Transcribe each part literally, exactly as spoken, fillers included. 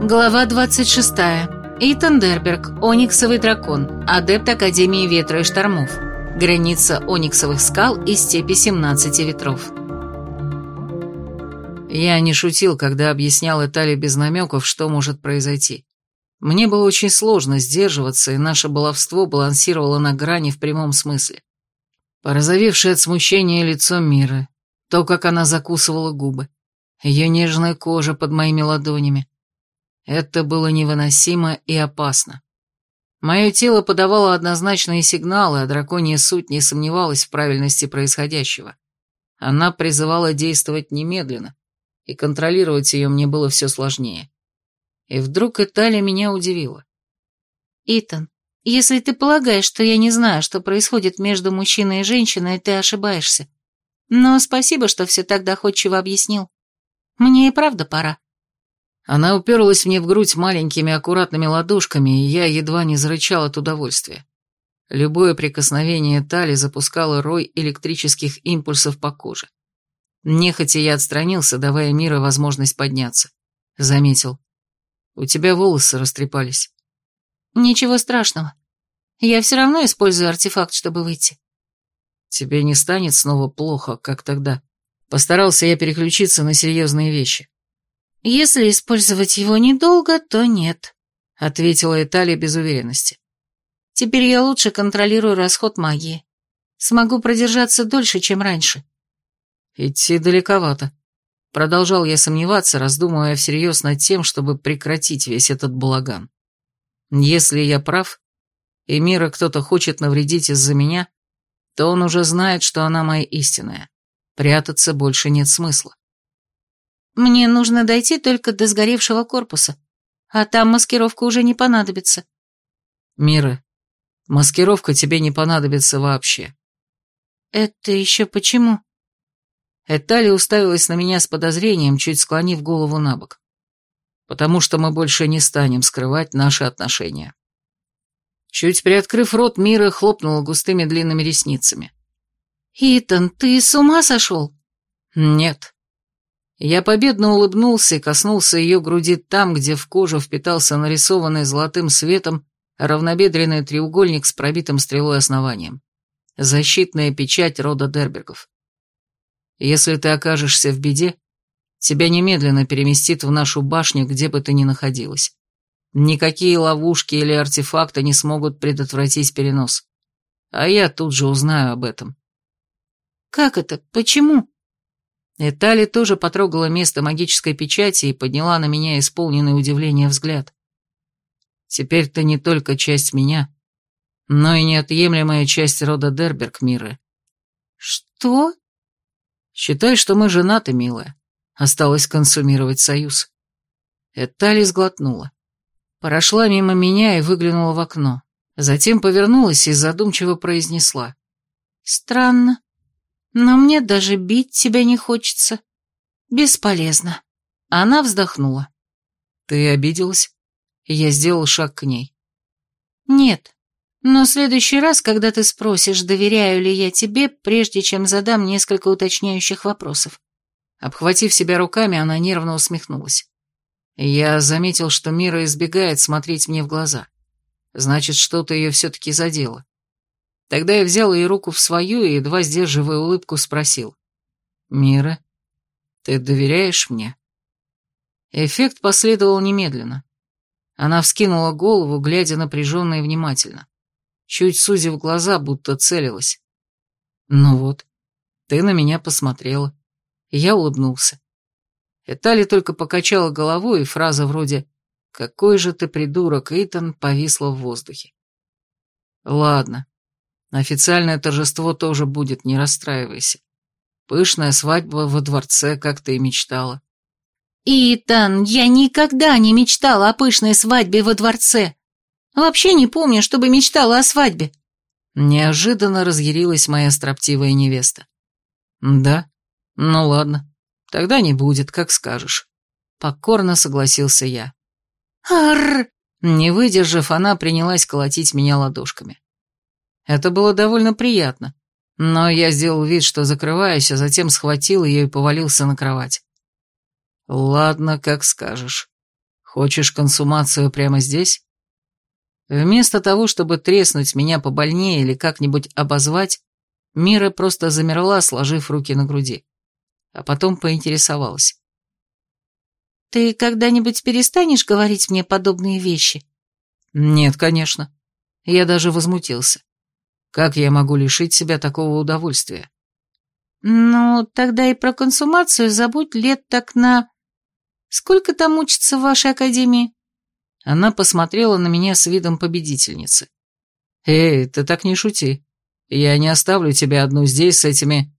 Глава двадцать шестая. Итан Дерберг, Ониксовый дракон, адепт Академии Ветра и Штормов. Граница Ониксовых скал и степи семнадцати ветров. Я не шутил, когда объяснял Этали без намеков, что может произойти. Мне было очень сложно сдерживаться, и наше баловство балансировало на грани в прямом смысле. Порозовевшее от смущения лицо Миры, то, как она закусывала губы, ее нежная кожа под моими ладонями. Это было невыносимо и опасно. Мое тело подавало однозначные сигналы, а драконья суть не сомневалась в правильности происходящего. Она призывала действовать немедленно, и контролировать ее мне было все сложнее. И вдруг Этали меня удивила. «Итан, если ты полагаешь, что я не знаю, что происходит между мужчиной и женщиной, ты ошибаешься. Но спасибо, что все так доходчиво объяснил. Мне и правда пора». Она уперлась мне в грудь маленькими аккуратными ладошками, и я едва не зарычал от удовольствия. Любое прикосновение Этали запускало рой электрических импульсов по коже. Нехотя я отстранился, давая Мире возможность подняться. Заметил. «У тебя волосы растрепались». «Ничего страшного. Я все равно использую артефакт, чтобы выйти». «Тебе не станет снова плохо, как тогда?» Постарался я переключиться на серьезные вещи. «Если использовать его недолго, то нет», — ответила Этали без уверенности. «Теперь я лучше контролирую расход магии. Смогу продержаться дольше, чем раньше». «Идти далековато». Продолжал я сомневаться, раздумывая всерьез над тем, чтобы прекратить весь этот балаган. Если я прав, и Мира кто-то хочет навредить из-за меня, то он уже знает, что она моя истинная. Прятаться больше нет смысла. «Мне нужно дойти только до сгоревшего корпуса, а там маскировка уже не понадобится». «Мира, маскировка тебе не понадобится вообще». «Это еще почему?» Этали уставилась на меня с подозрением, чуть склонив голову на бок. «Потому что мы больше не станем скрывать наши отношения». Чуть приоткрыв рот, Мира хлопнула густыми длинными ресницами. «Итан, ты с ума сошел?» «Нет». Я победно улыбнулся и коснулся ее груди там, где в кожу впитался нарисованный золотым светом равнобедренный треугольник с пробитым стрелой основанием. Защитная печать рода Дербергов. Если ты окажешься в беде, тебя немедленно переместит в нашу башню, где бы ты ни находилась. Никакие ловушки или артефакты не смогут предотвратить перенос. А я тут же узнаю об этом. «Как это? Почему?» Этали тоже потрогала место магической печати и подняла на меня исполненный удивления взгляд. «Теперь ты не только часть меня, но и неотъемлемая часть рода Дерберг, Миры». «Что?» «Считай, что мы женаты, милая. Осталось консумировать союз». Этали сглотнула. Прошла мимо меня и выглянула в окно. Затем повернулась и задумчиво произнесла. «Странно. Но мне даже бить тебя не хочется. Бесполезно». Она вздохнула. «Ты обиделась?» Я сделал шаг к ней. «Нет. Но в следующий раз, когда ты спросишь, доверяю ли я тебе, прежде чем задам несколько уточняющих вопросов». Обхватив себя руками, она нервно усмехнулась. Я заметил, что Мира избегает смотреть мне в глаза. Значит, что-то ее все-таки задело. Тогда я взял ее руку в свою и, едва сдерживая улыбку, спросил. «Мира, ты доверяешь мне?» Эффект последовал немедленно. Она вскинула голову, глядя напряженно и внимательно. Чуть сузив глаза, будто целилась. «Ну вот, ты на меня посмотрела». Я улыбнулся. Этали только покачала головой, и фраза вроде «Какой же ты придурок, Итан» повисла в воздухе. «Ладно. Официальное торжество тоже будет, не расстраивайся. Пышная свадьба во дворце, как ты и мечтала». «Итан, я никогда не мечтала о пышной свадьбе во дворце. Вообще не помню, чтобы мечтала о свадьбе». Неожиданно разъярилась моя строптивая невеста. «Да? Ну ладно. Тогда не будет, как скажешь». Покорно согласился я. «Арррр!» Не выдержав, она принялась колотить меня ладошками. Это было довольно приятно, но я сделал вид, что закрываюсь, а затем схватил ее и повалился на кровать. «Ладно, как скажешь. Хочешь консумацию прямо здесь? Вместо того, чтобы треснуть меня побольнее или как-нибудь обозвать, Мира просто замерла, сложив руки на груди. А потом поинтересовалась. «Ты когда-нибудь перестанешь говорить мне подобные вещи?» «Нет, конечно». Я даже возмутился. Как я могу лишить себя такого удовольствия? «Ну, тогда и про консумацию забудь лет так на... Сколько там учится в вашей академии?» Она посмотрела на меня с видом победительницы. «Эй, ты так не шути. Я не оставлю тебя одну здесь с этими...»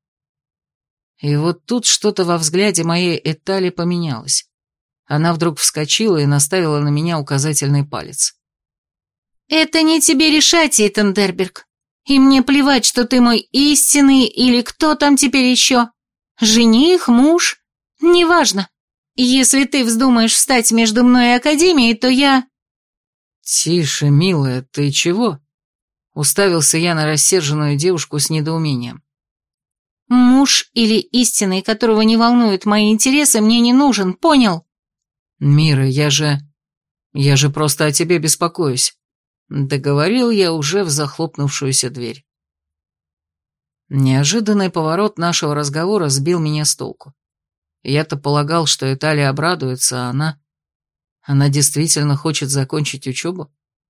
И вот тут что-то во взгляде моей Этали поменялось. Она вдруг вскочила и наставила на меня указательный палец. «Это не тебе решать, Итан Дерберг. И мне плевать, что ты мой истинный или кто там теперь еще. Жених, муж, неважно. Если ты вздумаешь встать между мной и Академией, то я...» «Тише, милая, ты чего?» Уставился я на рассерженную девушку с недоумением. «Муж или истинный, которого не волнуют мои интересы, мне не нужен, понял?» «Мира, я же... я же просто о тебе беспокоюсь», — договорил я уже в захлопнувшуюся дверь. Неожиданный поворот нашего разговора сбил меня с толку. Я-то полагал, что Италия обрадуется, а она... Она действительно хочет закончить учебу?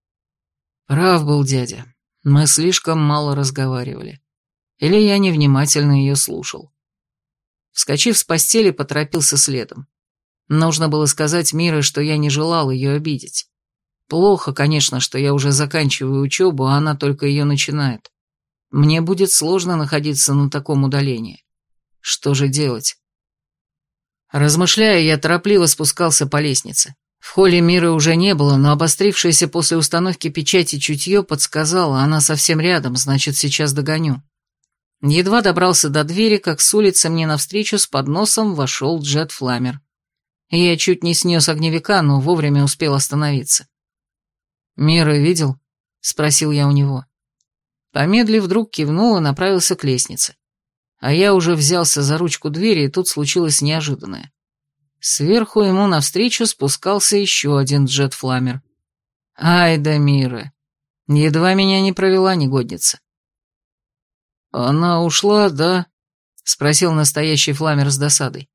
Прав был дядя. Мы слишком мало разговаривали. Или я невнимательно ее слушал. Вскочив с постели, поторопился следом. Нужно было сказать Мире, что я не желал ее обидеть. Плохо, конечно, что я уже заканчиваю учебу, а она только ее начинает. Мне будет сложно находиться на таком удалении. Что же делать? Размышляя, я торопливо спускался по лестнице. В холле Миры уже не было, но обострившееся после установки печати чутье подсказало, она совсем рядом, значит, сейчас догоню. Едва добрался до двери, как с улицы мне навстречу с подносом вошел Джет Фламер. Я чуть не снес огневика, но вовремя успел остановиться. «Мира видел?» — спросил я у него. Помедлив, вдруг кивнул и направился к лестнице. А я уже взялся за ручку двери, и тут случилось неожиданное. Сверху ему навстречу спускался еще один Джет Фламер. Ай да Мира! Едва меня не провела негодница. «Она ушла, да?» — спросил настоящий Фламер с досадой.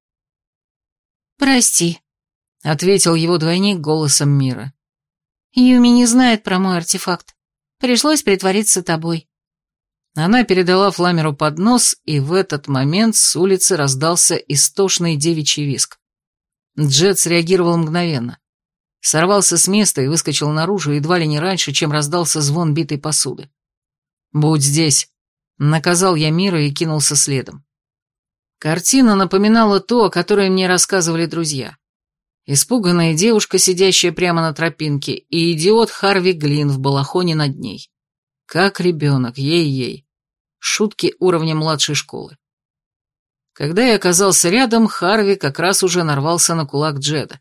«Прости», — ответил его двойник голосом Мира. «Юми не знает про мой артефакт. Пришлось притвориться тобой». Она передала Фламеру поднос, и в этот момент с улицы раздался истошный девичий визг. Джет среагировал мгновенно. Сорвался с места и выскочил наружу едва ли не раньше, чем раздался звон битой посуды. «Будь здесь», — наказал я Мира и кинулся следом. Картина напоминала то, о которой мне рассказывали друзья. Испуганная девушка, сидящая прямо на тропинке, и идиот Харви Глин в балахоне над ней. Как ребенок, ей-ей. Шутки уровня младшей школы. Когда я оказался рядом, Харви как раз уже нарвался на кулак Джеда.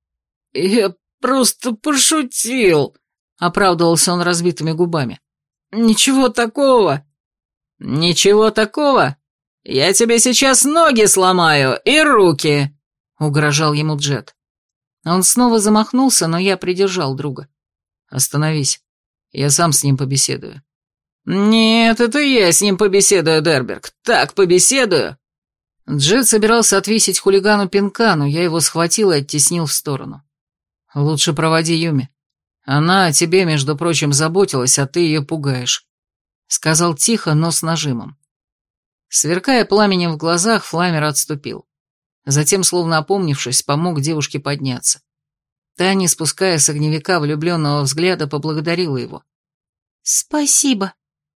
«Я просто пошутил», — оправдывался он разбитыми губами. «Ничего такого». «Ничего такого? Я тебе сейчас ноги сломаю и руки», — угрожал ему Джед. Он снова замахнулся, но я придержал друга. «Остановись, я сам с ним побеседую». «Нет, это я с ним побеседую, Дерберг, так побеседую». Джет собирался отвесить хулигану пинка, но я его схватил и оттеснил в сторону. «Лучше проводи Юми. Она о тебе, между прочим, заботилась, а ты ее пугаешь», — сказал тихо, но с нажимом. Сверкая пламенем в глазах, Фламер отступил. Затем, словно опомнившись, помог девушке подняться. Та, не спуская с огневика влюбленного взгляда, поблагодарила его. «Спасибо».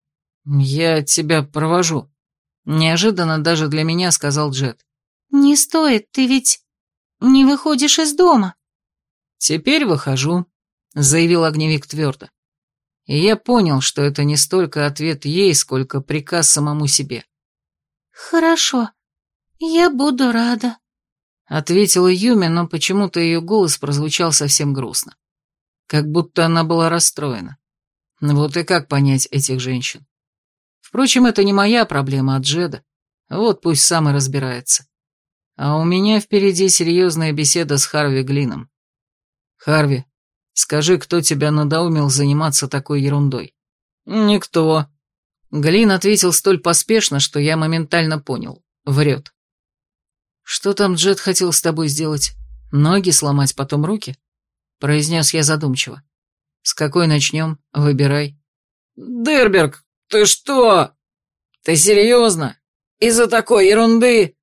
«Я тебя провожу», — неожиданно даже для меня сказал Джет. «Не стоит, ты ведь не выходишь из дома». «Теперь выхожу», — заявил огневик твердо. И я понял, что это не столько ответ ей, сколько приказ самому себе. «Хорошо, я буду рада», — ответила Юми, но почему-то ее голос прозвучал совсем грустно. Как будто она была расстроена. Вот и как понять этих женщин? Впрочем, это не моя проблема, а Джеда. Вот пусть сам и разбирается. А у меня впереди серьезная беседа с Харви Глином. Харви, скажи, кто тебя надоумил заниматься такой ерундой? Никто. Глин ответил столь поспешно, что я моментально понял. Врет. Что там Джет хотел с тобой сделать? Ноги сломать, потом руки? Произнес я задумчиво. С какой начнем? Выбирай. Дерберг, ты что? Ты серьезно? Из-за такой ерунды?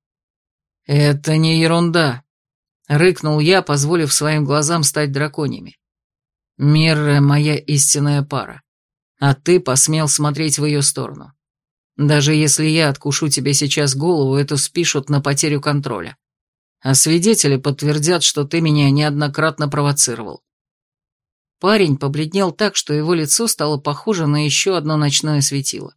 Это не ерунда. Рыкнул я, позволив своим глазам стать драконьими. Мирра — моя истинная пара, а ты посмел смотреть в ее сторону. Даже если я откушу тебе сейчас голову, это спишут на потерю контроля. А свидетели подтвердят, что ты меня неоднократно провоцировал. Парень побледнел так, что его лицо стало похоже на еще одно ночное светило.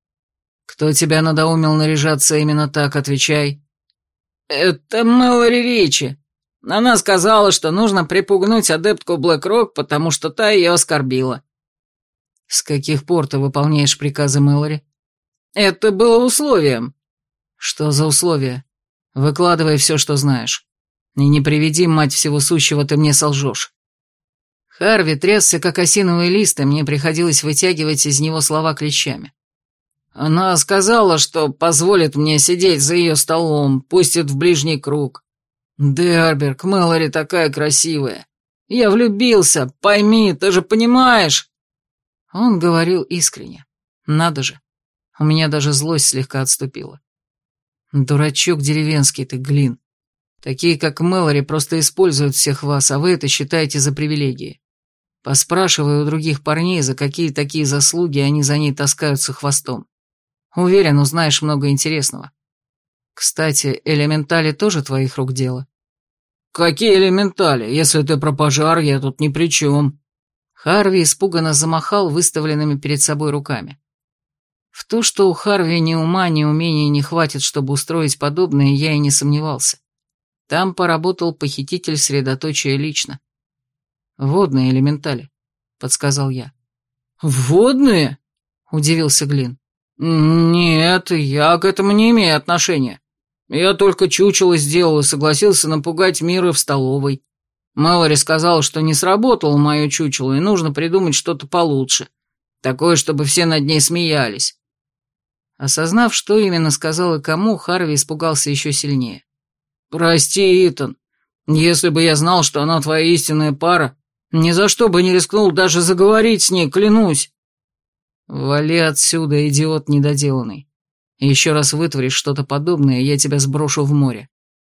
«Кто тебя надоумил наряжаться именно так, отвечай?» «Это Мэлори Ричи. Она сказала, что нужно припугнуть адептку Блэк-Рок, потому что та ее оскорбила». «С каких пор ты выполняешь приказы Мэлори?» «Это было условием». «Что за условия? Выкладывай все, что знаешь. И не приведи, мать всего сущего, ты мне солжешь». Харви трясся, как осиновый лист, и мне приходилось вытягивать из него слова клещами. Она сказала, что позволит мне сидеть за ее столом, пустит в ближний круг. Дерберг, Мэлори такая красивая. Я влюбился, пойми, ты же понимаешь. Он говорил искренне. Надо же. У меня даже злость слегка отступила. Дурачок деревенский ты, Глин. Такие, как Мэлори, просто используют всех вас, а вы это считаете за привилегии. Поспрашиваю у других парней, за какие такие заслуги они за ней таскаются хвостом. Уверен, узнаешь много интересного. Кстати, элементали тоже твоих рук дело? Какие элементали? Если ты про пожар, я тут ни при чем. Харви испуганно замахал выставленными перед собой руками. В то, что у Харви ни ума, ни умения не хватит, чтобы устроить подобное, я и не сомневался. Там поработал похититель средоточия лично. «Водные элементали», — подсказал я. «Водные?» — удивился Глин. «Нет, я к этому не имею отношения. Я только чучело сделал и согласился напугать Миру в столовой. Мэлори сказал, что не сработало мое чучело, и нужно придумать что-то получше. Такое, чтобы все над ней смеялись». Осознав, что именно сказал и кому, Харви испугался еще сильнее. «Прости, Итан. Если бы я знал, что она твоя истинная пара, ни за что бы не рискнул даже заговорить с ней, клянусь». «Вали отсюда, идиот недоделанный. Еще раз вытворишь что-то подобное, я тебя сброшу в море».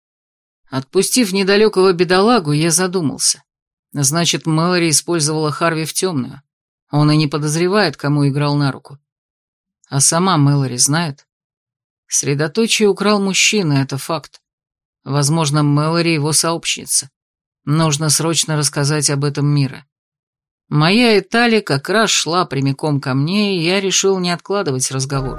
Отпустив недалекого бедолагу, я задумался. Значит, Мэлори использовала Харви в темную. Он и не подозревает, кому играл на руку. А сама Мэлори знает? Средоточие украл мужчина, это факт. Возможно, Мэлори его сообщница. Нужно срочно рассказать об этом Мире. Моя Этали как раз шла прямиком ко мне, и я решил не откладывать разговор.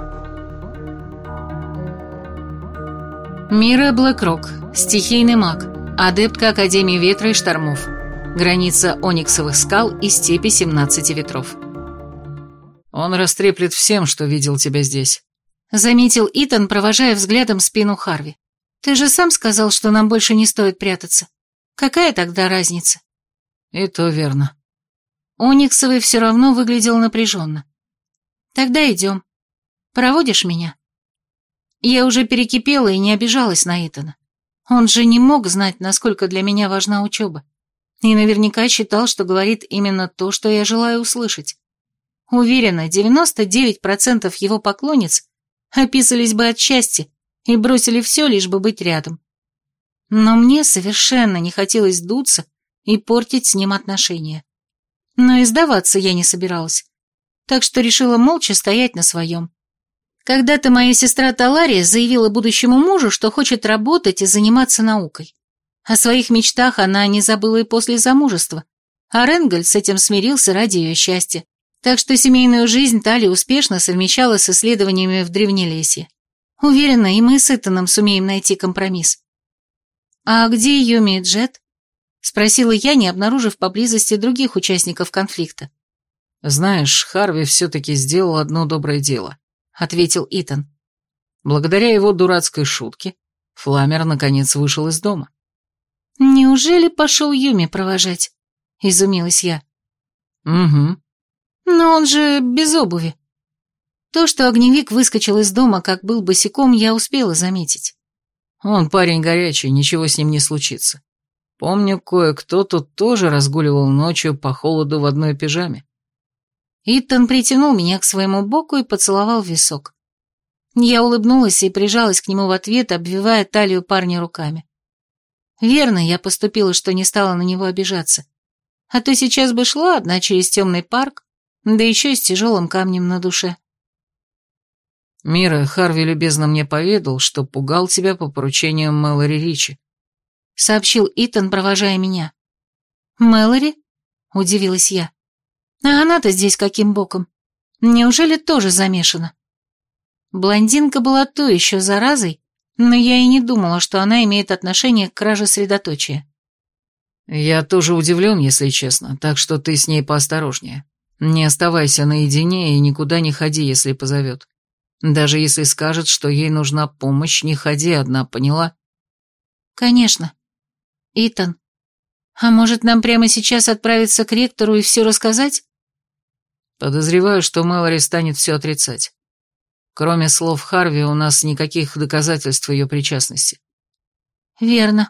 Мира Блэк-Рок, стихийный маг, адептка Академии Ветра и Штормов, граница Ониксовых скал и степи семнадцати ветров. Он растреплет всем, что видел тебя здесь, заметил Итан, провожая взглядом спину Харви. Ты же сам сказал, что нам больше не стоит прятаться. Какая тогда разница? И то верно. Ониксовый все равно выглядел напряженно. Тогда идем. Проводишь меня? Я уже перекипела и не обижалась на Итана. Он же не мог знать, насколько для меня важна учеба. И наверняка считал, что говорит именно то, что я желаю услышать. Уверена, девяносто девять процентов его поклонниц описались бы от счастья и бросили все, лишь бы быть рядом. Но мне совершенно не хотелось дуться и портить с ним отношения. Но и сдаваться я не собиралась, так что решила молча стоять на своем. Когда-то моя сестра Талария заявила будущему мужу, что хочет работать и заниматься наукой. О своих мечтах она не забыла и после замужества, а Ренгольд с этим смирился ради ее счастья, так что семейную жизнь Тали успешно совмещала с исследованиями в Древнелесье. Уверена, и мы с Итаном сумеем найти компромисс. «А где Юми и Джет?» — спросила я, не обнаружив поблизости других участников конфликта. «Знаешь, Харви все-таки сделал одно доброе дело», — ответил Итан. Благодаря его дурацкой шутке Фламер наконец вышел из дома. «Неужели пошел Юми провожать?» — изумилась я. «Угу». «Но он же без обуви». То, что огневик выскочил из дома, как был босиком, я успела заметить. «Он парень горячий, ничего с ним не случится. Помню, кое-кто тут тоже разгуливал ночью по холоду в одной пижаме». Итан притянул меня к своему боку и поцеловал в висок. Я улыбнулась и прижалась к нему в ответ, обвивая талию парня руками. Верно, я поступила, что не стала на него обижаться. А то сейчас бы шла одна через темный парк, да еще с тяжелым камнем на душе. «Мира, Харви любезно мне поведал, что пугал тебя по поручению Мэлори Ричи», — сообщил Итан, провожая меня. «Мэлори?» — удивилась я. «А она-то здесь каким боком? Неужели тоже замешана?» Блондинка была то еще заразой, но я и не думала, что она имеет отношение к краже средоточия. «Я тоже удивлен, если честно, так что ты с ней поосторожнее. Не оставайся наедине и никуда не ходи, если позовет. Даже если скажет, что ей нужна помощь, не ходи одна, поняла?» «Конечно. Итан, а может нам прямо сейчас отправиться к ректору и все рассказать?» Подозреваю, что Мэлори станет все отрицать. Кроме слов Харви, у нас никаких доказательств ее причастности. «Верно».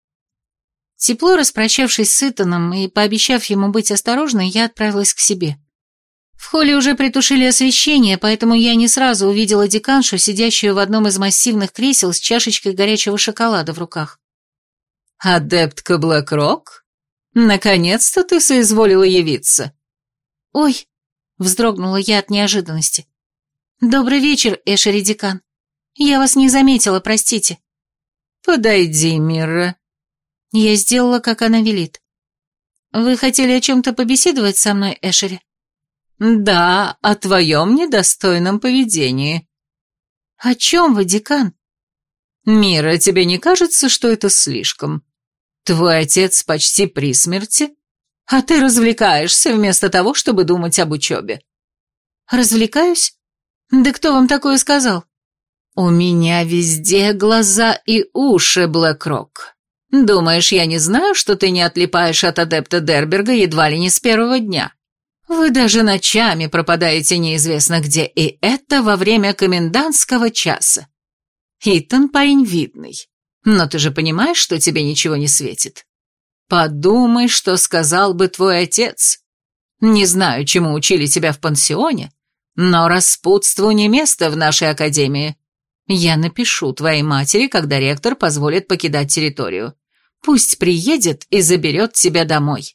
Тепло распрощавшись с Итаном и пообещав ему быть осторожной, я отправилась к себе. В холле уже притушили освещение, поэтому я не сразу увидела деканшу, сидящую в одном из массивных кресел с чашечкой горячего шоколада в руках. «Адептка Блэкрок? Наконец-то ты соизволила явиться!» «Ой!» — вздрогнула я от неожиданности. «Добрый вечер, Эшери декан. Я вас не заметила, простите». «Подойди, Мирра». Я сделала, как она велит. «Вы хотели о чем-то побеседовать со мной, Эшери?» «Да, о твоем недостойном поведении». «О чем вы, декан?» «Мира, тебе не кажется, что это слишком? Твой отец почти при смерти, а ты развлекаешься вместо того, чтобы думать об учебе». «Развлекаюсь? Да кто вам такое сказал?» «У меня везде глаза и уши, Блэкрок. Думаешь, я не знаю, что ты не отлипаешь от адепта Дерберга едва ли не с первого дня? Вы даже ночами пропадаете неизвестно где, и это во время комендантского часа. Итан парень видный, но ты же понимаешь, что тебе ничего не светит? Подумай, что сказал бы твой отец. Не знаю, чему учили тебя в пансионе, но распутству не место в нашей академии. Я напишу твоей матери, когда ректор позволит покидать территорию. Пусть приедет и заберет тебя домой».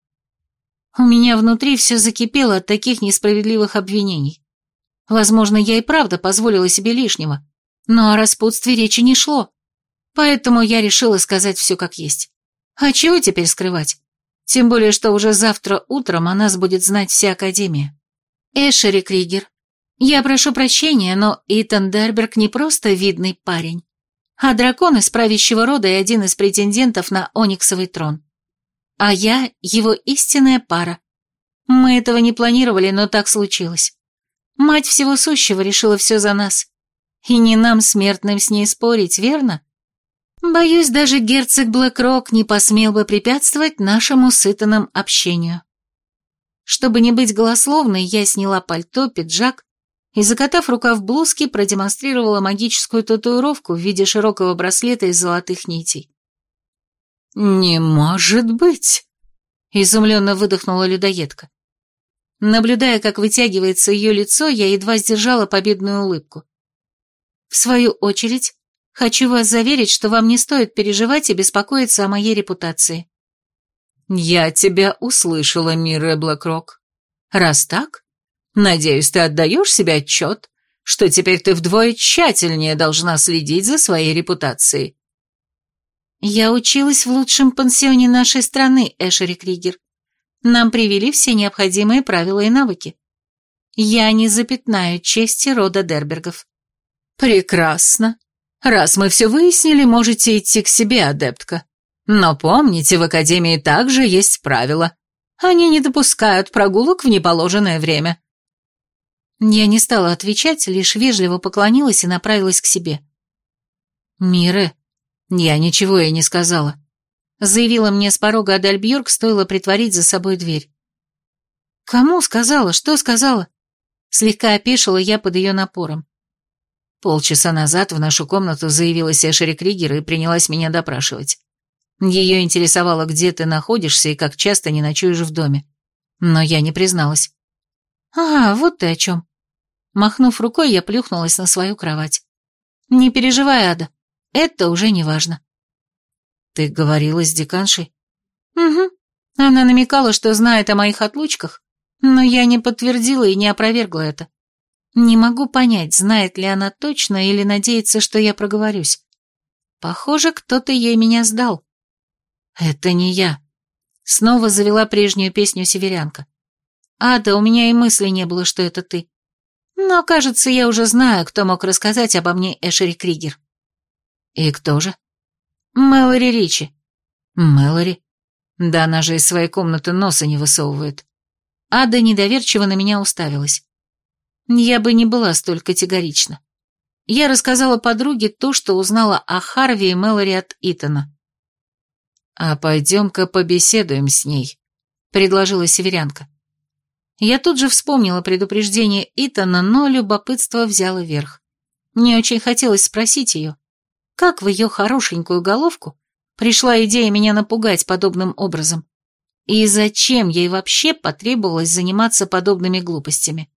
У меня внутри все закипело от таких несправедливых обвинений. Возможно, я и правда позволила себе лишнего, но о распутстве речи не шло. Поэтому я решила сказать все как есть. А чего теперь скрывать? Тем более, что уже завтра утром о нас будет знать вся Академия. Эшери Кригер, я прошу прощения, но Итан Дерберг не просто видный парень, а дракон из правящего рода и один из претендентов на Ониксовый трон. А я его истинная пара. Мы этого не планировали, но так случилось. Мать всего сущего решила все за нас. И не нам, смертным, с ней спорить, верно? Боюсь, даже герцог Блэкрок не посмел бы препятствовать нашему с Итаном общению. Чтобы не быть голословной, я сняла пальто, пиджак и, закатав рукав блузки, продемонстрировала магическую татуировку в виде широкого браслета из золотых нитей. «Не может быть!» — изумленно выдохнула людоедка. Наблюдая, как вытягивается ее лицо, я едва сдержала победную улыбку. В свою очередь, хочу вас заверить, что вам не стоит переживать и беспокоиться о моей репутации. «Я тебя услышала, Мирра Блэкрок. Раз так, надеюсь, ты отдаешь себе отчет, что теперь ты вдвое тщательнее должна следить за своей репутацией». Я училась в лучшем пансионе нашей страны, Эшери Кригер. Нам привели все необходимые правила и навыки. Я не запятнаю чести рода Дербергов. Прекрасно. Раз мы все выяснили, можете идти к себе, адептка. Но помните, в Академии также есть правила. Они не допускают прогулок в неположенное время. Я не стала отвечать, лишь вежливо поклонилась и направилась к себе. «Мира, я ничего ей не сказала. заявила мне с порога Адальбьерк, стоило притворить за собой дверь. «Кому сказала? Что сказала?» Слегка опешила я под ее напором. Полчаса назад в нашу комнату заявилась Эшери Кригер и принялась меня допрашивать. Ее интересовало, где ты находишься и как часто не ночуешь в доме. Но я не призналась. «А, вот ты о чем». Махнув рукой, я плюхнулась на свою кровать. «Не переживай, Ада, это уже не важно». «Ты говорила с деканшей?» «Угу. Она намекала, что знает о моих отлучках, но я не подтвердила и не опровергла это. Не могу понять, знает ли она точно или надеется, что я проговорюсь. Похоже, кто-то ей меня сдал». «Это не я». Снова завела прежнюю песню северянка. «Ада, у меня и мысли не было, что это ты. Но, кажется, я уже знаю, кто мог рассказать обо мне Эшери Кригер». «И кто же?» «Мэлори Ричи». «Мэлори? Да она же из своей комнаты носа не высовывает». Ада недоверчиво на меня уставилась. Я бы не была столь категорична. Я рассказала подруге то, что узнала о Харви и Мэлори от Итана. «А пойдем-ка побеседуем с ней», — предложила северянка. Я тут же вспомнила предупреждение Итана, но любопытство взяло верх. Мне очень хотелось спросить ее, как в ее хорошенькую головку пришла идея меня напугать подобным образом, и зачем ей вообще потребовалось заниматься подобными глупостями.